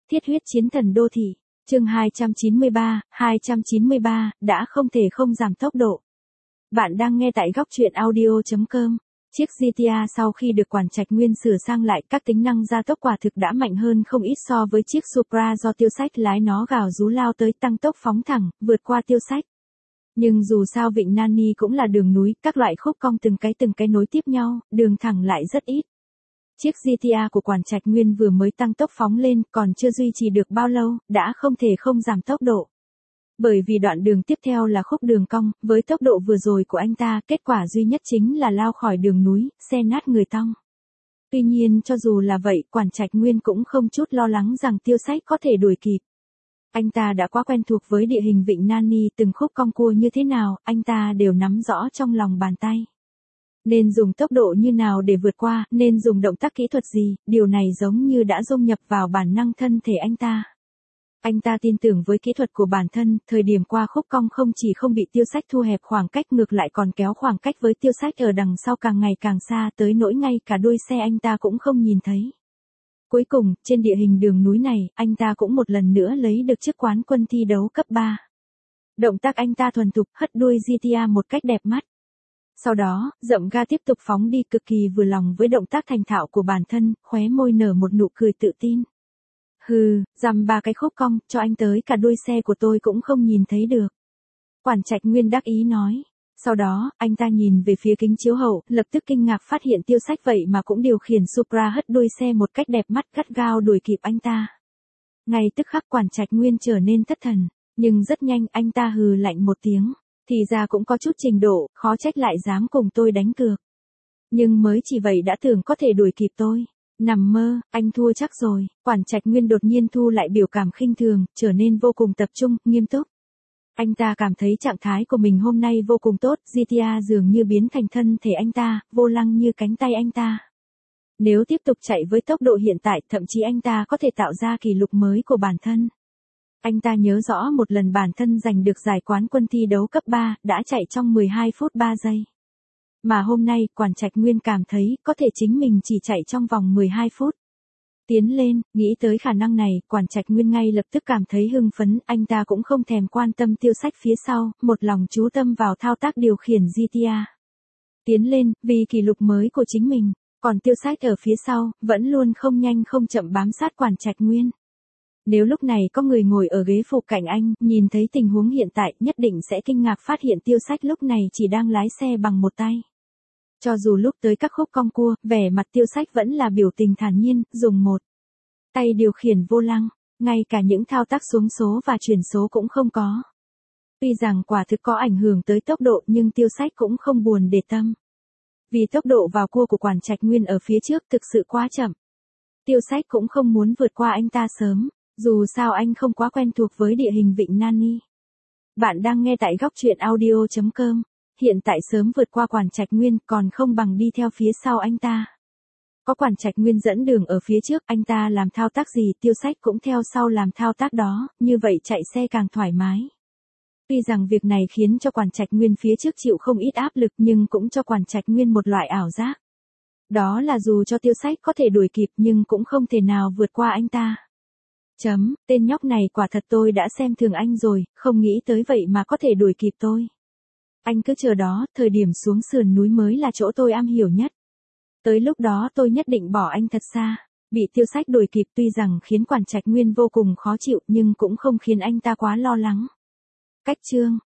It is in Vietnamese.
Thiết huyết chiến thần đô thị, chương 293, đã không thể không giảm tốc độ. Bạn đang nghe tại góc truyện audio.com. Chiếc GTA sau khi được quản trạch nguyên sửa sang lại, các tính năng gia tốc quả thực đã mạnh hơn không ít so với chiếc Supra do Tiêu Sách lái, nó gào rú lao tới tăng tốc phóng thẳng, vượt qua Tiêu Sách. Nhưng dù sao Vịnh Nani cũng là đường núi, các loại khúc cong từng cái nối tiếp nhau, đường thẳng lại rất ít. Chiếc GTA của quản trạch nguyên vừa mới tăng tốc phóng lên, còn chưa duy trì được bao lâu, đã không thể không giảm tốc độ. Bởi vì đoạn đường tiếp theo là khúc đường cong, với tốc độ vừa rồi của anh ta, kết quả duy nhất chính là lao khỏi đường núi, xe nát người tong. Tuy nhiên cho dù là vậy, quản trạch nguyên cũng không chút lo lắng rằng Tiêu Sách có thể đuổi kịp. Anh ta đã quá quen thuộc với địa hình Vịnh Nani, từng khúc cong cua như thế nào, anh ta đều nắm rõ trong lòng bàn tay. Nên dùng tốc độ như nào để vượt qua, nên dùng động tác kỹ thuật gì, điều này giống như đã dung nhập vào bản năng thân thể anh ta. Anh ta tin tưởng với kỹ thuật của bản thân, thời điểm qua khúc cong không chỉ không bị Tiêu Sách thu hẹp khoảng cách, ngược lại còn kéo khoảng cách với Tiêu Sách ở đằng sau càng ngày càng xa, tới nỗi ngay cả đuôi xe anh ta cũng không nhìn thấy. Cuối cùng, trên địa hình đường núi này, anh ta cũng một lần nữa lấy được chức quán quân thi đấu cấp 3. Động tác anh ta thuần thục, hất đuôi GTA một cách đẹp mắt. Sau đó, dậm ga tiếp tục phóng đi, cực kỳ vừa lòng với động tác thành thạo của bản thân, khóe môi nở một nụ cười tự tin. Hừ, dằm 3 cái khúc cong, cho anh tới cả đuôi xe của tôi cũng không nhìn thấy được. Quản trạch nguyên đắc ý nói. Sau đó, anh ta nhìn về phía kính chiếu hậu, lập tức kinh ngạc phát hiện Tiêu Sách vậy mà cũng điều khiển Supra hất đuôi xe một cách đẹp mắt, gắt gao đuổi kịp anh ta. Ngay tức khắc quản trạch nguyên trở nên thất thần, nhưng rất nhanh anh ta hừ lạnh một tiếng. Thì ra cũng có chút trình độ, khó trách lại dám cùng tôi đánh cược. Nhưng mới chỉ vậy đã tưởng có thể đuổi kịp tôi. Nằm mơ, anh thua chắc rồi. Quản trạch nguyên đột nhiên thu lại biểu cảm khinh thường, trở nên vô cùng tập trung, nghiêm túc. Anh ta cảm thấy trạng thái của mình hôm nay vô cùng tốt, GTA dường như biến thành thân thể anh ta, vô lăng như cánh tay anh ta. Nếu tiếp tục chạy với tốc độ hiện tại, thậm chí anh ta có thể tạo ra kỷ lục mới của bản thân. Anh ta nhớ rõ một lần bản thân giành được giải quán quân thi đấu cấp 3, đã chạy trong 12 phút 3 giây. Mà hôm nay, quản trạch nguyên cảm thấy, có thể chính mình chỉ chạy trong vòng 12 phút. Tiến lên, nghĩ tới khả năng này, quản trạch nguyên ngay lập tức cảm thấy hưng phấn, anh ta cũng không thèm quan tâm Tiêu Sách phía sau, một lòng chú tâm vào thao tác điều khiển GTA. Tiến lên, vì kỷ lục mới của chính mình, còn Tiêu Sách ở phía sau, vẫn luôn không nhanh không chậm bám sát quản trạch nguyên. Nếu lúc này có người ngồi ở ghế phụ cạnh anh, nhìn thấy tình huống hiện tại, nhất định sẽ kinh ngạc phát hiện Tiêu Sách lúc này chỉ đang lái xe bằng một tay. Cho dù lúc tới các khúc cong cua, vẻ mặt Tiêu Sách vẫn là biểu tình thản nhiên, dùng một tay điều khiển vô lăng, ngay cả những thao tác xuống số và chuyển số cũng không có. Tuy rằng quả thực có ảnh hưởng tới tốc độ, nhưng Tiêu Sách cũng không buồn để tâm. Vì tốc độ vào cua của quản trạch nguyên ở phía trước thực sự quá chậm. Tiêu Sách cũng không muốn vượt qua anh ta sớm. Dù sao anh không quá quen thuộc với địa hình Vịnh Nani. Bạn đang nghe tại góc truyện audio.com. Hiện tại sớm vượt qua quản trạch nguyên còn không bằng đi theo phía sau anh ta. Có quản trạch nguyên dẫn đường ở phía trước, anh ta làm thao tác gì, Tiêu Sách cũng theo sau làm thao tác đó, như vậy chạy xe càng thoải mái. Tuy rằng việc này khiến cho quản trạch nguyên phía trước chịu không ít áp lực, nhưng cũng cho quản trạch nguyên một loại ảo giác. Đó là dù cho Tiêu Sách có thể đuổi kịp nhưng cũng không thể nào vượt qua anh ta. Tên nhóc này quả thật tôi đã xem thường anh rồi, không nghĩ tới vậy mà có thể đuổi kịp tôi. Anh cứ chờ đó, thời điểm xuống sườn núi mới là chỗ tôi am hiểu nhất. Tới lúc đó tôi nhất định bỏ anh thật xa. Bị Tiêu Sách đuổi kịp tuy rằng khiến quản trạch nguyên vô cùng khó chịu nhưng cũng không khiến anh ta quá lo lắng. Cách chương